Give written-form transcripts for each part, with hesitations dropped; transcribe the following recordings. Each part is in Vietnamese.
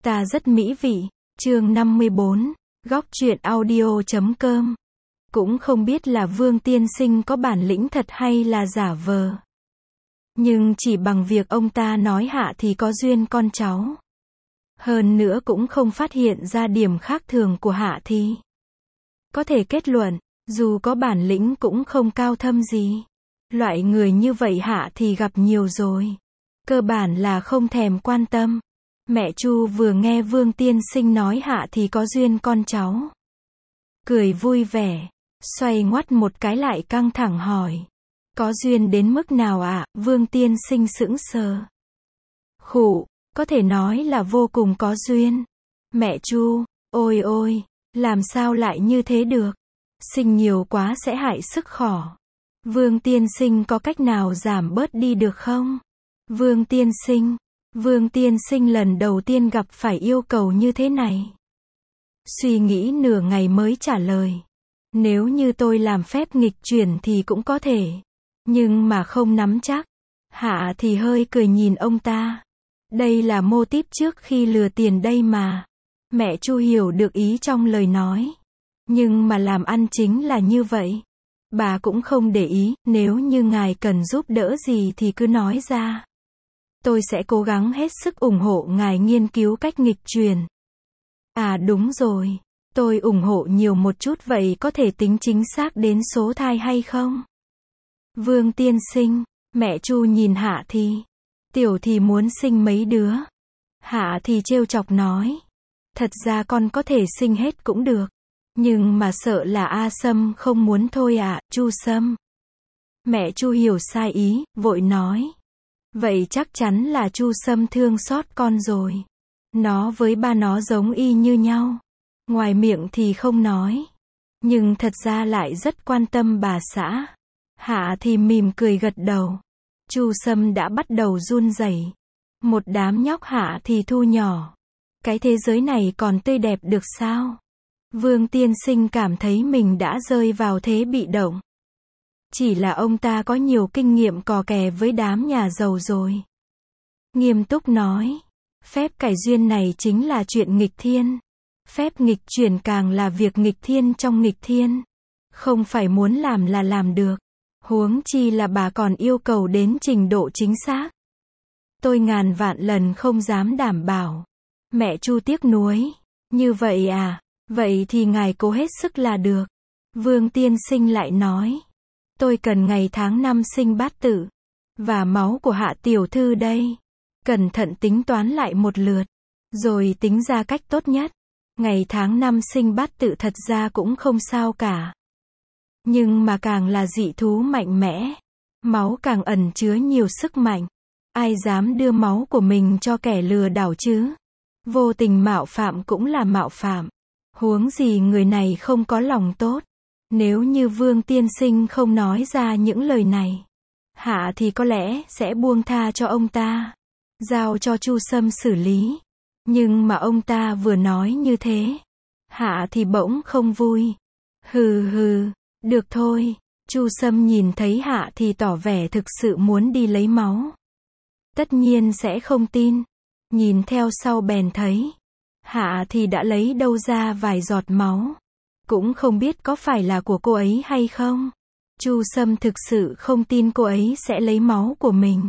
Ta rất mỹ vị. Chương 54. Góc truyện audio.com. Cũng không biết là Vương tiên sinh có bản lĩnh thật hay là giả vờ. Nhưng chỉ bằng việc ông ta nói Hạ thì có duyên con cháu. Hơn nữa cũng không phát hiện ra điểm khác thường của Hạ thì. Có thể kết luận, dù có bản lĩnh cũng không cao thâm gì. Loại người như vậy Hạ thì gặp nhiều rồi. Cơ bản là không thèm quan tâm. Mẹ Chu vừa nghe Vương tiên sinh nói Hạ thì có duyên con cháu. Cười vui vẻ, xoay ngoắt một cái lại căng thẳng hỏi. Có duyên đến mức nào ạ? Vương tiên sinh sững sờ. Khụ, có thể nói là vô cùng có duyên. Mẹ Chu, ôi ôi, làm sao lại như thế được? Sinh nhiều quá sẽ hại sức khỏe. Vương tiên sinh có cách nào giảm bớt đi được không? Vương tiên sinh lần đầu tiên gặp phải yêu cầu như thế này. Suy nghĩ nửa ngày mới trả lời. Nếu như tôi làm phép nghịch chuyển thì cũng có thể. Nhưng mà không nắm chắc. Hạ thì hơi cười nhìn ông ta. Đây là mô típ trước khi lừa tiền đây mà. Mẹ Chu hiểu được ý trong lời nói. Nhưng mà làm ăn chính là như vậy. Bà cũng không để ý, nếu như ngài cần giúp đỡ gì thì cứ nói ra. Tôi sẽ cố gắng hết sức ủng hộ ngài nghiên cứu cách nghịch truyền. À đúng rồi, tôi ủng hộ nhiều một chút vậy có thể tính chính xác đến số thai hay không? Vương tiên sinh, mẹ Chu nhìn Hạ thì. Tiểu thì muốn sinh mấy đứa? Hạ thì trêu chọc nói. Thật ra con có thể sinh hết cũng được. Nhưng mà sợ là A Sâm không muốn thôi ạ, Chu Sâm. Mẹ Chu hiểu sai ý, vội nói. Vậy chắc chắn là Chu Sâm thương xót con rồi. Nó với ba nó giống y như nhau. Ngoài miệng thì không nói. Nhưng thật ra lại rất quan tâm bà xã. Hạ thì mỉm cười gật đầu. Chu Sâm đã bắt đầu run rẩy. Một đám nhóc Hạ thì thu nhỏ. Cái thế giới này còn tươi đẹp được sao? Vương tiên sinh cảm thấy mình đã rơi vào thế bị động. Chỉ là ông ta có nhiều kinh nghiệm cò kè với đám nhà giàu rồi. Nghiêm túc nói. Phép cải duyên này chính là chuyện nghịch thiên. Phép nghịch chuyển càng là việc nghịch thiên trong nghịch thiên. Không phải muốn làm là làm được. Huống chi là bà còn yêu cầu đến trình độ chính xác. Tôi ngàn vạn lần không dám đảm bảo. Mẹ Chu tiếc nuối. Như vậy à? Vậy thì ngài cố hết sức là được. Vương tiên sinh lại nói. Tôi cần ngày tháng năm sinh bát tự. Và máu của Hạ tiểu thư đây. Cẩn thận tính toán lại một lượt. Rồi tính ra cách tốt nhất. Ngày tháng năm sinh bát tự thật ra cũng không sao cả. Nhưng mà càng là dị thú mạnh mẽ. Máu càng ẩn chứa nhiều sức mạnh. Ai dám đưa máu của mình cho kẻ lừa đảo chứ? Vô tình mạo phạm cũng là mạo phạm. Huống gì người này không có lòng tốt. Nếu như Vương tiên sinh không nói ra những lời này, Hạ thì có lẽ sẽ buông tha cho ông ta. Giao cho Chu Sâm xử lý. Nhưng mà ông ta vừa nói như thế. Hạ thì bỗng không vui. Hừ hừ, được thôi. Chu Sâm nhìn thấy Hạ thì tỏ vẻ thực sự muốn đi lấy máu. Tất nhiên sẽ không tin. Nhìn theo sau bèn thấy. Hạ thì đã lấy đâu ra vài giọt máu. Cũng không biết có phải là của cô ấy hay không. Chu Sâm thực sự không tin cô ấy sẽ lấy máu của mình.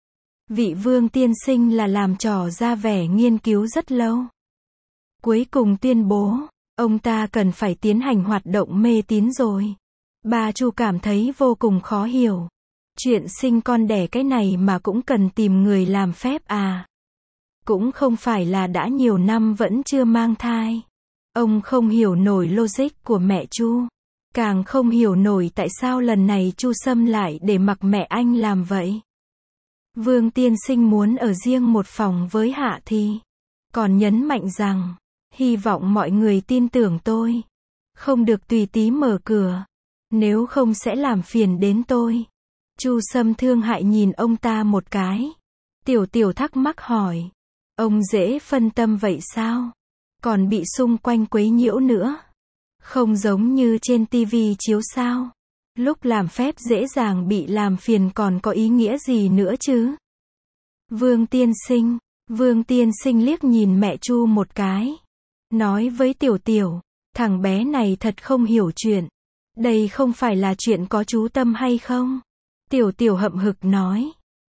Vị Vương tiên sinh là làm trò ra vẻ nghiên cứu rất lâu. Cuối cùng tuyên bố, ông ta cần phải tiến hành hoạt động mê tín rồi. Bà Chu cảm thấy vô cùng khó hiểu. Chuyện sinh con đẻ cái này mà cũng cần tìm người làm phép à? Cũng không phải là đã nhiều năm vẫn chưa mang thai. Ông không hiểu nổi logic của mẹ Chu. Càng không hiểu nổi tại sao lần này Chu Sâm lại để mặc mẹ anh làm vậy. Vương tiên sinh muốn ở riêng một phòng với Hạ thì. Còn nhấn mạnh rằng, hy vọng mọi người tin tưởng tôi. Không được tùy tí mở cửa. Nếu không sẽ làm phiền đến tôi. Chu Sâm thương hại nhìn ông ta một cái. Tiểu thắc mắc hỏi. Ông dễ phân tâm vậy sao? Còn bị xung quanh quấy nhiễu nữa. Không giống như trên tivi chiếu sao? Lúc làm phép dễ dàng bị làm phiền còn có ý nghĩa gì nữa chứ? Vương tiên sinh, Vương Tiên Sinh liếc nhìn mẹ Chu một cái. Nói với Tiểu Tiểu, thằng bé này thật không hiểu chuyện. Đây không phải là chuyện có chú Tâm hay không? Tiểu Tiểu hậm hực nói.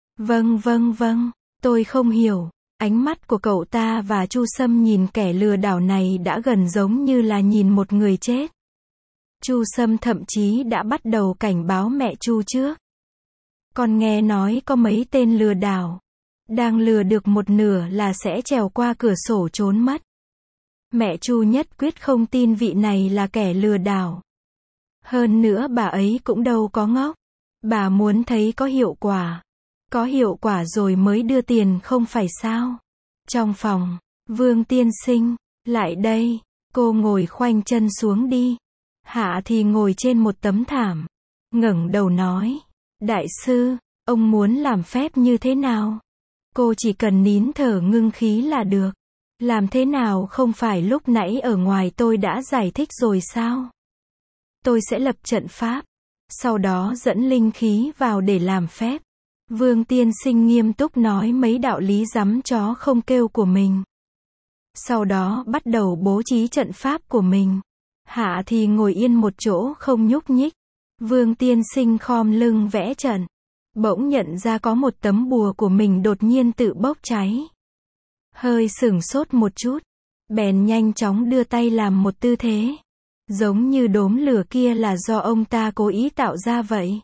Vâng, tôi không hiểu. Ánh mắt của cậu ta và Chu Sâm nhìn kẻ lừa đảo này đã gần giống như là nhìn một người chết. Chu Sâm thậm chí đã bắt đầu cảnh báo mẹ Chu trước. Con nghe nói có mấy tên lừa đảo đang lừa được một nửa là sẽ trèo qua cửa sổ trốn mất. Mẹ Chu nhất quyết không tin vị này là kẻ lừa đảo. Hơn nữa bà ấy cũng đâu có ngốc. Bà muốn thấy có hiệu quả. Có hiệu quả rồi mới đưa tiền không phải sao? Trong phòng, Vương Tiên Sinh, lại đây, cô ngồi khoanh chân xuống đi. Hạ thì ngồi trên một tấm thảm, ngẩng đầu nói, đại sư, ông muốn làm phép như thế nào? Cô chỉ cần nín thở ngưng khí là được. Làm thế nào không phải lúc nãy ở ngoài tôi đã giải thích rồi sao? Tôi sẽ lập trận pháp, sau đó dẫn linh khí vào để làm phép. Vương Tiên Sinh nghiêm túc nói mấy đạo lý rắm chó không kêu của mình. Sau đó bắt đầu bố trí trận pháp của mình. Hạ thì ngồi yên một chỗ không nhúc nhích. Vương Tiên Sinh khom lưng vẽ trận. Bỗng nhận ra có một tấm bùa của mình đột nhiên tự bốc cháy. Hơi sửng sốt một chút. Bèn nhanh chóng đưa tay làm một tư thế. Giống như đốm lửa kia là do ông ta cố ý tạo ra vậy.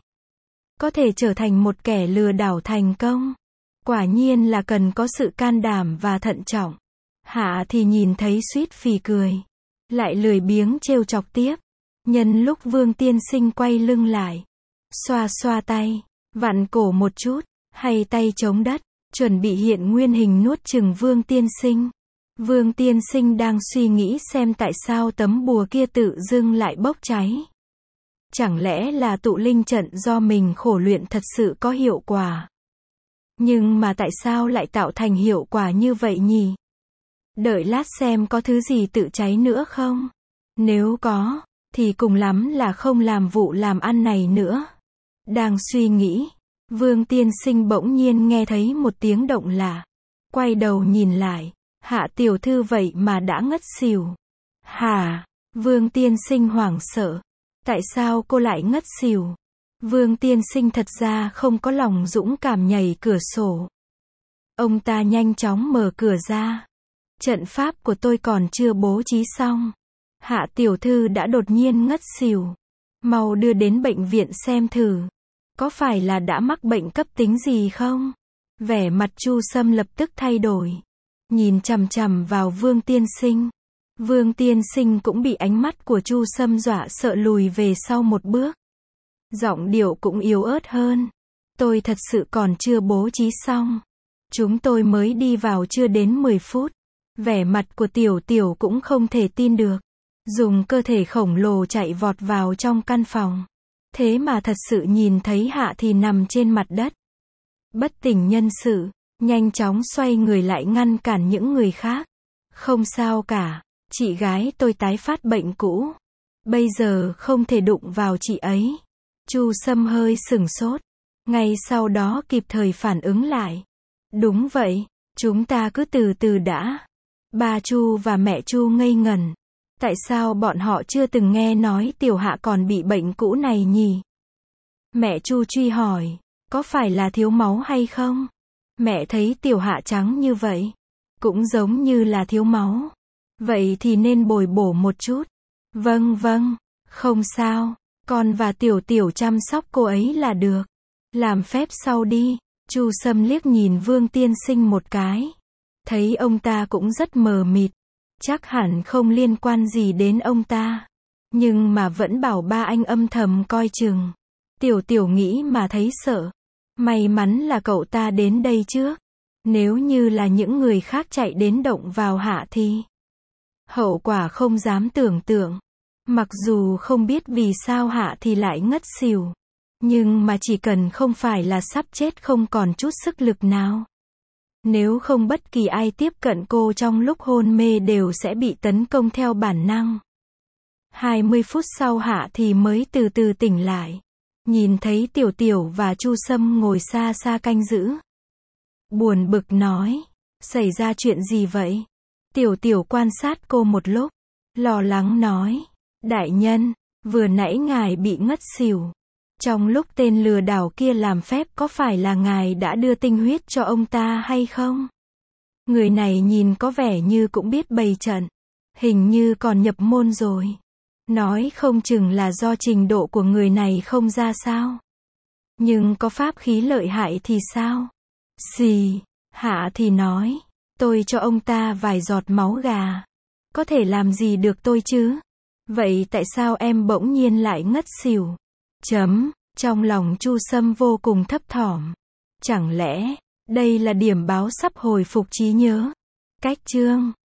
Có thể trở thành một kẻ lừa đảo thành công. Quả nhiên là cần có sự can đảm và thận trọng. Hạ thì nhìn thấy suýt phì cười. Lại lười biếng trêu chọc tiếp. Nhân lúc Vương Tiên Sinh quay lưng lại. Xoa xoa tay. Vặn cổ một chút. Hay tay chống đất. Chuẩn bị hiện nguyên hình nuốt chửng Vương Tiên Sinh. Vương Tiên Sinh đang suy nghĩ xem tại sao tấm bùa kia tự dưng lại bốc cháy. Chẳng lẽ là tụ linh trận do mình khổ luyện thật sự có hiệu quả? Nhưng mà tại sao lại tạo thành hiệu quả như vậy nhỉ? Đợi lát xem có thứ gì tự cháy nữa không? Nếu có, thì cùng lắm là không làm vụ làm ăn này nữa. Đang suy nghĩ, Vương Tiên Sinh bỗng nhiên nghe thấy một tiếng động lạ. Quay đầu nhìn lại, Hạ tiểu thư vậy mà đã ngất xỉu. Hả? Vương Tiên Sinh hoảng sợ. Tại sao cô lại ngất xỉu? Vương Tiên Sinh thật ra không có lòng dũng cảm nhảy cửa sổ. Ông ta nhanh chóng mở cửa ra. Trận pháp của tôi còn chưa bố trí xong. Hạ tiểu thư đã đột nhiên ngất xỉu. Mau đưa đến bệnh viện xem thử. Có phải là đã mắc bệnh cấp tính gì không? Vẻ mặt Chu Sâm lập tức thay đổi. Nhìn chằm chằm vào Vương Tiên Sinh. Vương Tiên Sinh cũng bị ánh mắt của Chu Sâm dọa sợ lùi về sau một bước. Giọng điệu cũng yếu ớt hơn. Tôi thật sự còn chưa bố trí xong. Chúng tôi mới đi vào chưa đến 10 phút. Vẻ mặt của Tiểu Tiểu cũng không thể tin được. Dùng cơ thể khổng lồ chạy vọt vào trong căn phòng. Thế mà thật sự nhìn thấy Hạ thì nằm trên mặt đất. Bất tỉnh nhân sự, nhanh chóng xoay người lại ngăn cản những người khác. Không sao cả, chị gái tôi tái phát bệnh cũ. Bây giờ không thể đụng vào chị ấy. Chu Sâm hơi sửng sốt. Ngay sau đó kịp thời phản ứng lại. Đúng vậy, chúng ta cứ từ từ đã. Ba Chu và mẹ Chu ngây ngẩn. Tại sao bọn họ chưa từng nghe nói Tiểu Hạ còn bị bệnh cũ này nhỉ? Mẹ Chu truy hỏi, có phải là thiếu máu hay không? Mẹ thấy Tiểu Hạ trắng như vậy, cũng giống như là thiếu máu. Vậy thì nên bồi bổ một chút. Vâng, không sao, con và Tiểu Tiểu chăm sóc cô ấy là được. Làm phép sau đi. Chu Sâm liếc nhìn Vương Tiên Sinh một cái. Thấy ông ta cũng rất mờ mịt. Chắc hẳn không liên quan gì đến ông ta. Nhưng mà vẫn bảo ba anh âm thầm coi chừng. Tiểu Tiểu nghĩ mà thấy sợ. May mắn là cậu ta đến đây trước. Nếu như là những người khác chạy đến động vào Hạ thì hậu quả không dám tưởng tượng. Mặc dù không biết vì sao Hạ thì lại ngất xỉu. Nhưng mà chỉ cần không phải là sắp chết không còn chút sức lực nào. Nếu không bất kỳ ai tiếp cận cô trong lúc hôn mê đều sẽ bị tấn công theo bản năng. 20 phút sau Hạ thì mới từ từ tỉnh lại. Nhìn thấy Tiểu Tiểu và Chu Sâm ngồi xa xa canh giữ. Buồn bực nói. Xảy ra chuyện gì vậy? Tiểu Tiểu quan sát cô một lúc, lo lắng nói. Đại nhân, vừa nãy ngài bị ngất xỉu. Trong lúc tên lừa đảo kia làm phép có phải là ngài đã đưa tinh huyết cho ông ta hay không? Người này nhìn có vẻ như cũng biết bày trận. Hình như còn nhập môn rồi. Nói không chừng là do trình độ của người này không ra sao. Nhưng có pháp khí lợi hại thì sao? Xì, Hạ thì nói. Tôi cho ông ta vài giọt máu gà. Có thể làm gì được tôi chứ? Vậy tại sao em bỗng nhiên lại ngất xỉu? Trong lòng Chu Sâm vô cùng thấp thỏm. Chẳng lẽ, đây là điểm báo sắp hồi phục trí nhớ? Cách chương